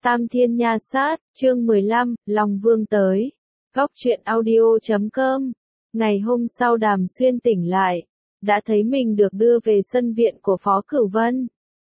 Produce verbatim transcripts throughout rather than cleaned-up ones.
Tam Thiên Nha Sát, chương mười lăm, Long Vương tới. Góc truyện audio chấm com. Ngày hôm sau Đàm Xuyên tỉnh lại, đã thấy mình được đưa về sân viện của Phó Cửu Vân.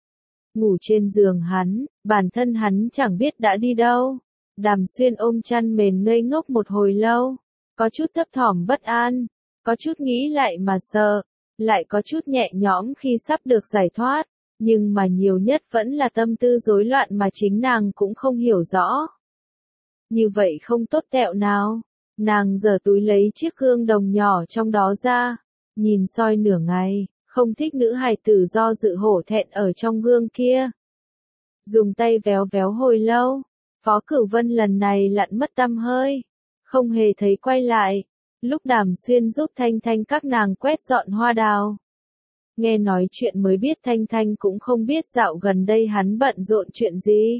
Ngủ trên giường hắn, bản thân hắn chẳng biết đã đi đâu. Đàm Xuyên ôm chăn mền ngây ngốc một hồi lâu, có chút thấp thỏm bất an, có chút nghĩ lại mà sợ, lại có chút nhẹ nhõm khi sắp được giải thoát. Nhưng mà nhiều nhất vẫn là tâm tư rối loạn mà chính nàng cũng không hiểu rõ. Như vậy không tốt tẹo nào. Nàng giở túi lấy chiếc gương đồng nhỏ trong đó ra, nhìn soi nửa ngày, không thích nữ hài tử do dự hổ thẹn ở trong gương kia. Dùng tay véo véo hồi lâu, Phó Cửu Vân lần này lặn mất tăm hơi, không hề thấy quay lại. Lúc Đàm Xuyên giúp Thanh Thanh các nàng quét dọn hoa đào. Nghe nói chuyện mới biết Thanh Thanh cũng không biết dạo gần đây hắn bận rộn chuyện gì.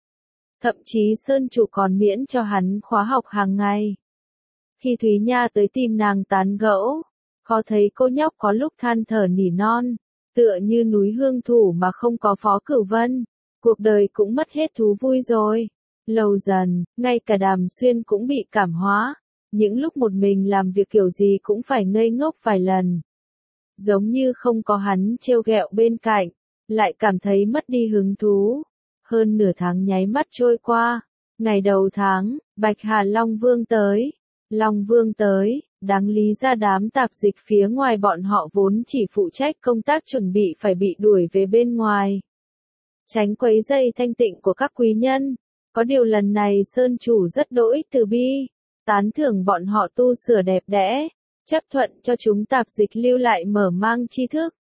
Thậm chí Sơn Chủ còn miễn cho hắn khóa học hàng ngày. Khi Thúy Nha tới tìm nàng tán gẫu, khó thấy cô nhóc có lúc than thở nỉ non, tựa như núi hương thủ mà không có Phó Cửu Vân, cuộc đời cũng mất hết thú vui rồi. Lâu dần, ngay cả Đàm Xuyên cũng bị cảm hóa, những lúc một mình làm việc kiểu gì cũng phải ngây ngốc vài lần. Giống như không có hắn trêu ghẹo bên cạnh, lại cảm thấy mất đi hứng thú. Hơn nửa tháng nháy mắt trôi qua, ngày đầu tháng, Bạch Hà Long Vương tới. Long Vương tới, đáng lý ra đám tạp dịch phía ngoài bọn họ vốn chỉ phụ trách công tác chuẩn bị phải bị đuổi về bên ngoài. Tránh quấy rầy thanh tịnh của các quý nhân. Có điều lần này Sơn Chủ rất đỗi từ bi, tán thưởng bọn họ tu sửa đẹp đẽ, chấp thuận cho chúng tạp dịch lưu lại mở mang tri thức.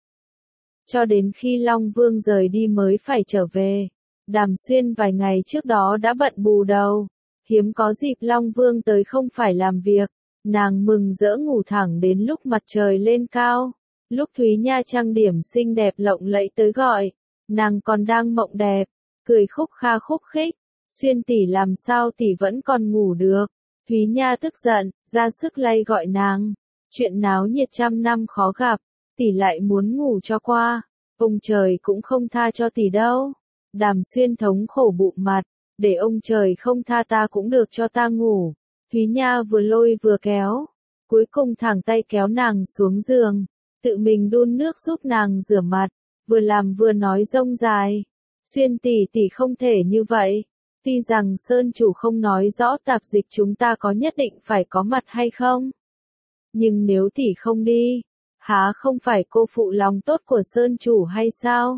Cho đến khi Long Vương rời đi mới phải trở về. Đàm Xuyên vài ngày trước đó đã bận bù đầu, hiếm có dịp Long Vương tới không phải làm việc. Nàng mừng rỡ ngủ thẳng đến lúc mặt trời lên cao. Lúc Thúy Nha trang điểm xinh đẹp lộng lẫy tới gọi, nàng còn đang mộng đẹp, cười khúc kha khúc khích. Xuyên tỷ làm sao tỷ vẫn còn ngủ được. Thúy Nha tức giận, ra sức lay gọi nàng. Chuyện náo nhiệt trăm năm khó gặp, tỷ lại muốn ngủ cho qua, ông trời cũng không tha cho tỷ đâu. Đàm Xuyên thống khổ bụng mặt, để ông trời không tha ta cũng được cho ta ngủ. Thúy Nha vừa lôi vừa kéo, cuối cùng thẳng tay kéo nàng xuống giường, tự mình đun nước giúp nàng rửa mặt, vừa làm vừa nói rông dài. Xuyên tỷ tỷ không thể như vậy, tuy rằng Sơn Chủ không nói rõ tạp dịch chúng ta có nhất định phải có mặt hay không. Nhưng nếu tỷ không đi, há không phải cô phụ lòng tốt của Sơn Chủ hay sao?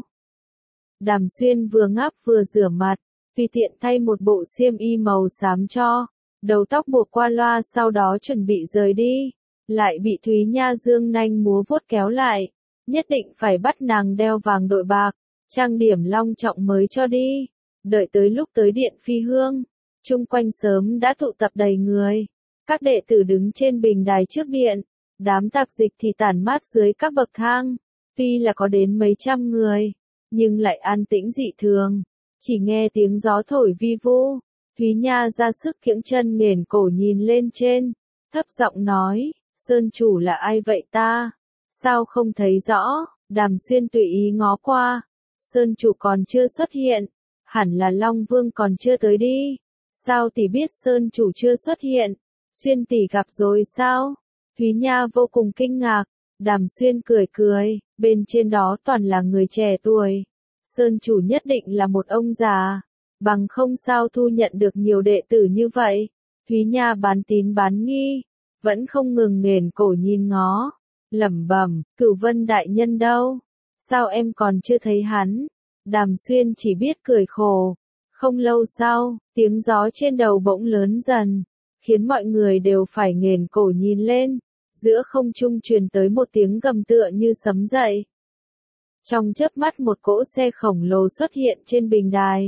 Đàm Xuyên vừa ngáp vừa rửa mặt, tùy tiện thay một bộ xiêm y màu xám cho, đầu tóc buộc qua loa sau đó chuẩn bị rời đi, lại bị Thúy Nha dương nanh múa vuốt kéo lại, nhất định phải bắt nàng đeo vàng đội bạc, trang điểm long trọng mới cho đi. Đợi tới lúc tới điện phi hương, chung quanh sớm đã tụ tập đầy người. Các đệ tử đứng trên bình đài trước điện, đám tạp dịch thì tản mát dưới các bậc thang. Tuy là có đến mấy trăm người, nhưng lại an tĩnh dị thường, chỉ nghe tiếng gió thổi vi vu. Thúy Nha ra sức kiễng chân nghển cổ nhìn lên trên, thấp giọng nói, Sơn Chủ là ai vậy ta? Sao không thấy rõ? Đàm Xuyên tùy ý ngó qua, Sơn Chủ còn chưa xuất hiện, hẳn là Long Vương còn chưa tới đi. Sao tỷ biết Sơn Chủ chưa xuất hiện? Xuyên tỷ gặp rồi sao? Thúy Nha vô cùng kinh ngạc. Đàm Xuyên cười cười, bên trên đó toàn là người trẻ tuổi. Sơn Chủ nhất định là một ông già, bằng không sao thu nhận được nhiều đệ tử như vậy. Thúy Nha bán tín bán nghi, vẫn không ngừng nghển cổ nhìn ngó, lẩm bẩm, Cửu Vân đại nhân đâu? Sao em còn chưa thấy hắn? Đàm Xuyên chỉ biết cười khổ. Không lâu sau, tiếng gió trên đầu bỗng lớn dần, khiến mọi người đều phải nghển cổ nhìn lên. Giữa không trung truyền tới một tiếng gầm tựa như sấm dậy. Trong chớp mắt một cỗ xe khổng lồ xuất hiện trên bình đài.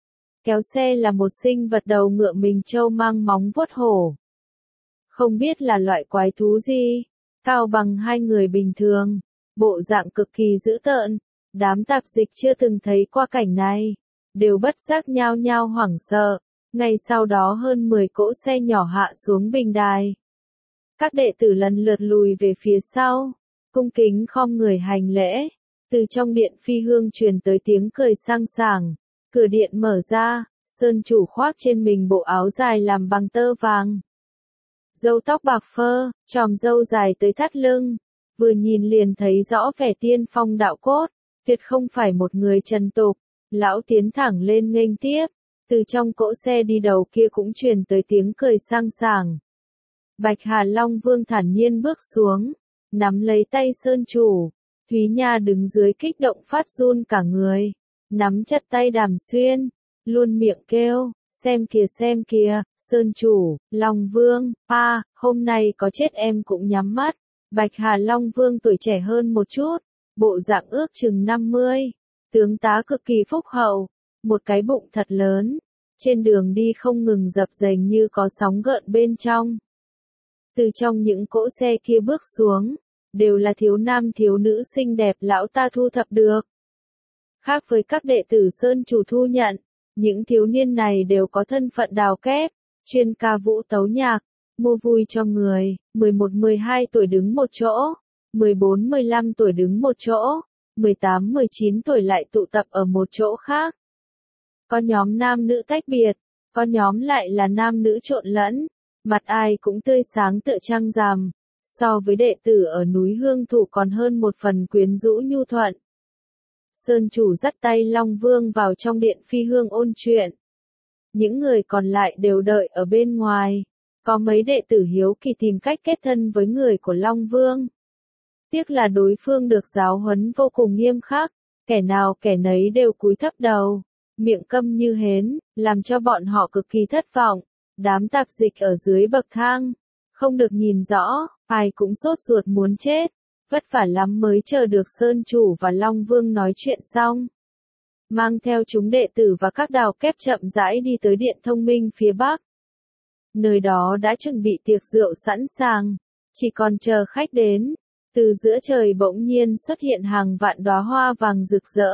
Kéo xe là một sinh vật đầu ngựa mình trâu mang móng vuốt hổ. Không biết là loại quái thú gì, cao bằng hai người bình thường, bộ dạng cực kỳ dữ tợn. Đám tạp dịch chưa từng thấy qua cảnh này, đều bất giác nhao nhao hoảng sợ. Ngay sau đó hơn mười cỗ xe nhỏ hạ xuống bình đài. Các đệ tử lần lượt lùi về phía sau, cung kính khom người hành lễ. Từ trong điện phi hương truyền tới tiếng cười sang sảng, cửa điện mở ra, Sơn chủ khoác trên mình bộ áo dài làm bằng tơ vàng. Râu tóc bạc phơ, chòm râu dài tới thắt lưng, vừa nhìn liền thấy rõ vẻ tiên phong đạo cốt, tuyệt không phải một người trần tục. Lão tiến thẳng lên nghênh tiếp, từ trong cỗ xe đi đầu kia cũng truyền tới tiếng cười sang sảng. Bạch Hà Long Vương thản nhiên bước xuống, nắm lấy tay Sơn chủ. Thúy Nha đứng dưới kích động phát run cả người, nắm chặt tay Đàm Xuyên, luôn miệng kêu, xem kìa xem kìa, Sơn chủ, Long Vương, pa, hôm nay có chết em cũng nhắm mắt. Bạch Hà Long Vương tuổi trẻ hơn một chút, bộ dạng ước chừng năm mươi, tướng tá cực kỳ phúc hậu, một cái bụng thật lớn, trên đường đi không ngừng dập dềnh như có sóng gợn bên trong. Từ trong những cỗ xe kia bước xuống, đều là thiếu nam thiếu nữ xinh đẹp lão ta thu thập được. Khác với các đệ tử Sơn chủ thu nhận, những thiếu niên này đều có thân phận đào kép, chuyên ca vũ tấu nhạc, mua vui cho người, mười một mười hai tuổi đứng một chỗ, mười bốn mười lăm tuổi đứng một chỗ, mười tám mười chín tuổi lại tụ tập ở một chỗ khác. Có nhóm nam nữ tách biệt, có nhóm lại là nam nữ trộn lẫn, mặt ai cũng tươi sáng tựa trăng rằm, so với đệ tử ở núi Hương Thụ còn hơn một phần quyến rũ nhu thuận. Sơn chủ dắt tay Long Vương vào trong điện phi hương ôn chuyện. Những người còn lại đều đợi ở bên ngoài, có mấy đệ tử hiếu kỳ tìm cách kết thân với người của Long Vương. Tiếc là đối phương được giáo huấn vô cùng nghiêm khắc, kẻ nào kẻ nấy đều cúi thấp đầu, miệng câm như hến, làm cho bọn họ cực kỳ thất vọng. Đám tạp dịch ở dưới bậc thang, không được nhìn rõ, ai cũng sốt ruột muốn chết, vất vả lắm mới chờ được Sơn chủ và Long Vương nói chuyện xong. Mang theo chúng đệ tử và các đào kép chậm rãi đi tới điện thông minh phía bắc. Nơi đó đã chuẩn bị tiệc rượu sẵn sàng, chỉ còn chờ khách đến. Từ giữa trời bỗng nhiên xuất hiện hàng vạn đóa hoa vàng rực rỡ.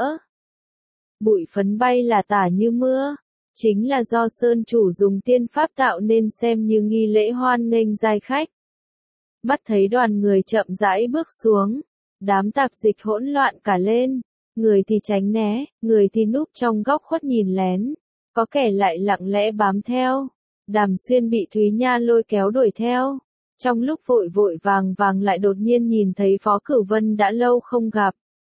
Bụi phấn bay là tả như mưa, chính là do Sơn chủ dùng tiên pháp tạo nên xem như nghi lễ hoan nghênh giai khách. Mắt thấy đoàn người chậm rãi bước xuống, đám tạp dịch hỗn loạn cả lên, người thì tránh né, người thì núp trong góc khuất nhìn lén, có kẻ lại lặng lẽ bám theo. Đàm Xuyên bị Thúy Nha lôi kéo đuổi theo. Trong lúc vội vội vàng vàng lại đột nhiên nhìn thấy Phó Cửu Vân đã lâu không gặp.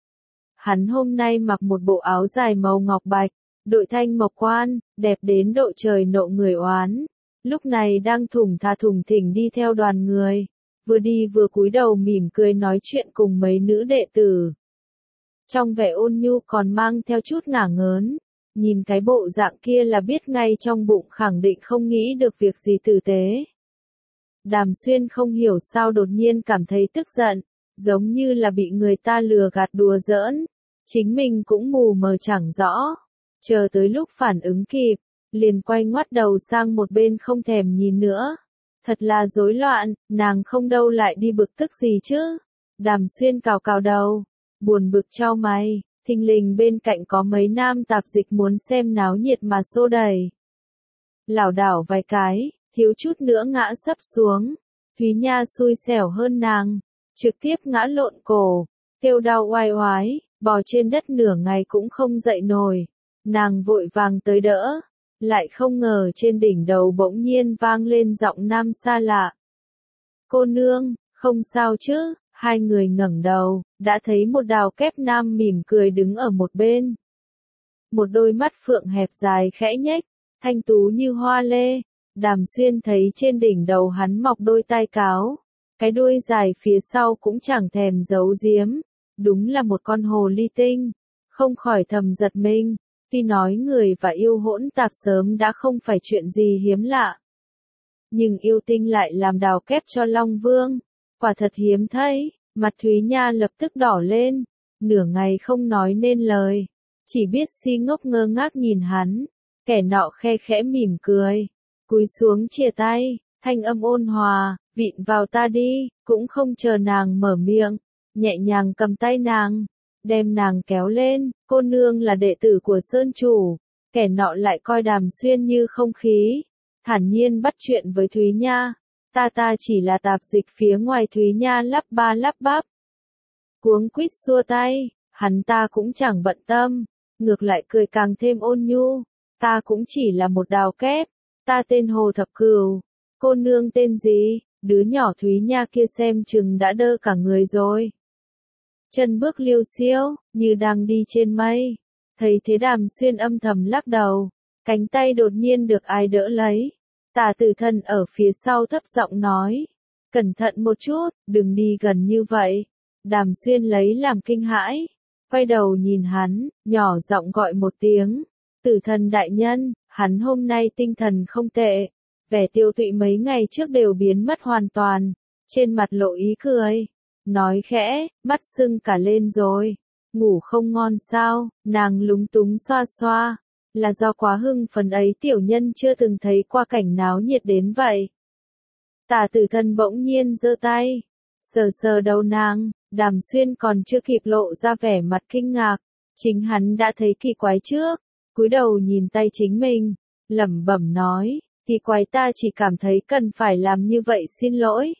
Hắn hôm nay mặc một bộ áo dài màu ngọc bạch, đội thanh mộc quan, đẹp đến độ trời nộ người oán. Lúc này đang thủng thà thủng thỉnh đi theo đoàn người, vừa đi vừa cúi đầu mỉm cười nói chuyện cùng mấy nữ đệ tử. Trong vẻ ôn nhu còn mang theo chút ngả ngớn, nhìn cái bộ dạng kia là biết ngay trong bụng khẳng định không nghĩ được việc gì tử tế. Đàm Xuyên không hiểu sao đột nhiên cảm thấy tức giận, giống như là bị người ta lừa gạt đùa giỡn, chính mình cũng mù mờ chẳng rõ. Chờ tới lúc phản ứng kịp, liền quay ngoắt đầu sang một bên không thèm nhìn nữa. Thật là rối loạn, nàng không đâu lại đi bực tức gì chứ. Đàm Xuyên cào cào đầu, buồn bực chau mày, thình lình bên cạnh có mấy nam tạp dịch muốn xem náo nhiệt mà xô đẩy. Lảo đảo vài cái, thiếu chút nữa ngã sấp xuống. Thúy Nha xui xẻo hơn nàng, trực tiếp ngã lộn cổ, kêu đau oai oái, bò trên đất nửa ngày cũng không dậy nổi. Nàng vội vàng tới đỡ, lại không ngờ trên đỉnh đầu bỗng nhiên vang lên giọng nam xa lạ. Cô nương, không sao chứ? Hai người ngẩng đầu, đã thấy một đào kép nam mỉm cười đứng ở một bên. Một đôi mắt phượng hẹp dài khẽ nhếch, thanh tú như hoa lê. Đàm Xuyên thấy trên đỉnh đầu hắn mọc đôi tai cáo, cái đuôi dài phía sau cũng chẳng thèm giấu giếm, đúng là một con hồ ly tinh, không khỏi thầm giật mình, tuy nói người và yêu hỗn tạp sớm đã không phải chuyện gì hiếm lạ. Nhưng yêu tinh lại làm đào kép cho Long Vương, quả thật hiếm thấy, mặt Thúy Nha lập tức đỏ lên, nửa ngày không nói nên lời, chỉ biết si ngốc ngơ ngác nhìn hắn, kẻ nọ khe khẽ mỉm cười. Cúi xuống chìa tay, thanh âm ôn hòa, vịn vào ta đi, cũng không chờ nàng mở miệng, nhẹ nhàng cầm tay nàng, đem nàng kéo lên. Cô nương là đệ tử của Sơn chủ, kẻ nọ lại coi Đàm Xuyên như không khí, thản nhiên bắt chuyện với Thúy Nha. Ta ta chỉ là tạp dịch phía ngoài. Thúy Nha lắp ba lắp bắp, cuống quýt xua tay, hắn ta cũng chẳng bận tâm, ngược lại cười càng thêm ôn nhu. Ta cũng chỉ là một đào kép, ta tên Hồ Thập Cửu, cô nương tên gì? Đứa nhỏ Thúy Nha kia xem chừng đã đơ cả người rồi. Chân bước liêu xiêu, như đang đi trên mây. Thấy thế Đàm Xuyên âm thầm lắc đầu, cánh tay đột nhiên được ai đỡ lấy. Tả Tử Thần ở phía sau thấp giọng nói, cẩn thận một chút, đừng đi gần như vậy. Đàm Xuyên lấy làm kinh hãi, quay đầu nhìn hắn, nhỏ giọng gọi một tiếng, Tử Thần đại nhân. Hắn hôm nay tinh thần không tệ, vẻ tiêu tụy mấy ngày trước đều biến mất hoàn toàn, trên mặt lộ ý cười, nói khẽ, mắt sưng cả lên rồi, ngủ không ngon sao? Nàng lúng túng xoa xoa, là do quá hưng phấn ấy, tiểu nhân chưa từng thấy qua cảnh náo nhiệt đến vậy. Tả Tử Thần bỗng nhiên giơ tay, sờ sờ đầu nàng. Đàm Xuyên còn chưa kịp lộ ra vẻ mặt kinh ngạc, chính hắn đã thấy kỳ quái trước, cúi đầu nhìn tay chính mình, lẩm bẩm nói, kỳ quái, ta chỉ cảm thấy cần phải làm như vậy, xin lỗi.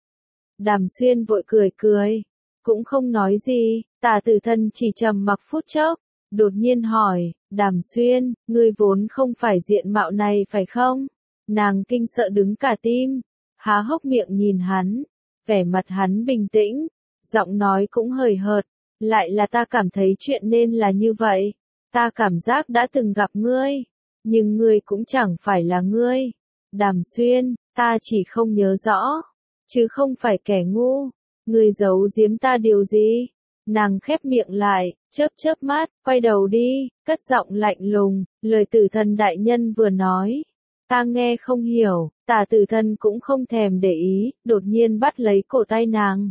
Đàm Xuyên vội cười cười, cũng không nói gì. Tả Tử Thần chỉ trầm mặc phút chốc, đột nhiên hỏi, Đàm Xuyên, ngươi vốn không phải diện mạo này phải không? Nàng kinh sợ đứng cả tim, há hốc miệng nhìn hắn, vẻ mặt hắn bình tĩnh, giọng nói cũng hời hợt, lại là ta cảm thấy chuyện nên là như vậy. Ta cảm giác đã từng gặp ngươi, nhưng ngươi cũng chẳng phải là ngươi. Đàm Xuyên, ta chỉ không nhớ rõ, chứ không phải kẻ ngu. Ngươi giấu giếm ta điều gì? Nàng khép miệng lại, chớp chớp mắt, quay đầu đi, cất giọng lạnh lùng, lời Tử Thần đại nhân vừa nói, ta nghe không hiểu. Tả Tử Thần cũng không thèm để ý, đột nhiên bắt lấy cổ tay nàng,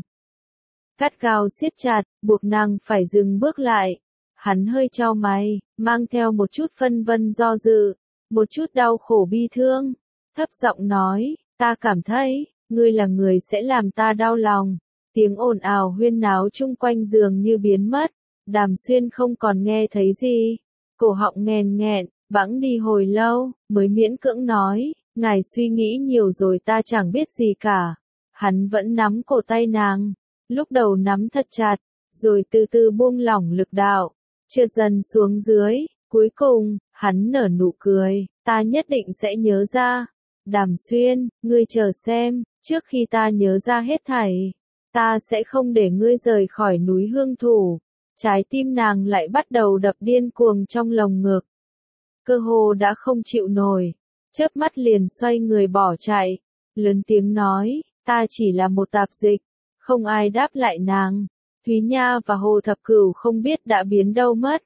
gắt gao siết chặt, buộc nàng phải dừng bước lại. Hắn hơi chau mày, mang theo một chút phân vân do dự, một chút đau khổ bi thương, thấp giọng nói, ta cảm thấy, ngươi là người sẽ làm ta đau lòng. Tiếng ồn ào huyên náo chung quanh giường như biến mất, Đàm Xuyên không còn nghe thấy gì, cổ họng nghẹn nghẹn, bẵng đi hồi lâu, mới miễn cưỡng nói, ngài suy nghĩ nhiều rồi, ta chẳng biết gì cả. Hắn vẫn nắm cổ tay nàng, lúc đầu nắm thật chặt, rồi từ từ buông lỏng lực đạo, trượt dần xuống dưới, cuối cùng, hắn nở nụ cười, ta nhất định sẽ nhớ ra. Đàm Xuyên, ngươi chờ xem, trước khi ta nhớ ra hết thảy, ta sẽ không để ngươi rời khỏi núi Hương Thủ. Trái tim nàng lại bắt đầu đập điên cuồng trong lồng ngực, cơ hồ đã không chịu nổi, chớp mắt liền xoay người bỏ chạy, lớn tiếng nói, ta chỉ là một tạp dịch. Không ai đáp lại nàng. Thúy Nha và Hồ Thập Cửu không biết đã biến đâu mất.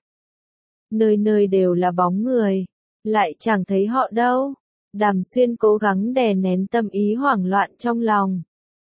Nơi nơi đều là bóng người, lại chẳng thấy họ đâu. Đàm Xuyên cố gắng đè nén tâm ý hoảng loạn trong lòng,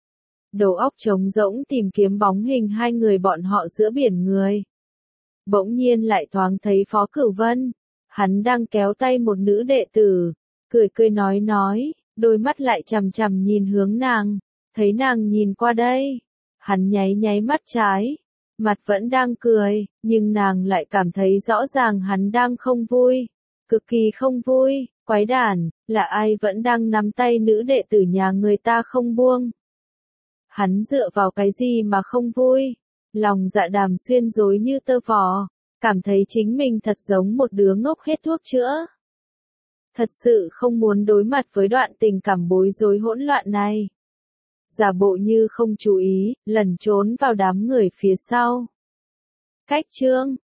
đầu óc trống rỗng tìm kiếm bóng hình hai người bọn họ giữa biển người. Bỗng nhiên lại thoáng thấy Phó Cửu Vân, hắn đang kéo tay một nữ đệ tử, cười cười nói nói, đôi mắt lại chằm chằm nhìn hướng nàng. Thấy nàng nhìn qua đây, hắn nháy nháy mắt trái, mặt vẫn đang cười, nhưng nàng lại cảm thấy rõ ràng hắn đang không vui, cực kỳ không vui. Quái đản, là ai vẫn đang nắm tay nữ đệ tử nhà người ta không buông? Hắn dựa vào cái gì mà không vui? Lòng dạ Đàm Xuyên rối như tơ vò, cảm thấy chính mình thật giống một đứa ngốc hết thuốc chữa. Thật sự không muốn đối mặt với đoạn tình cảm bối rối hỗn loạn này. Giả bộ như không chú ý, lẩn trốn vào đám người phía sau. Cách chương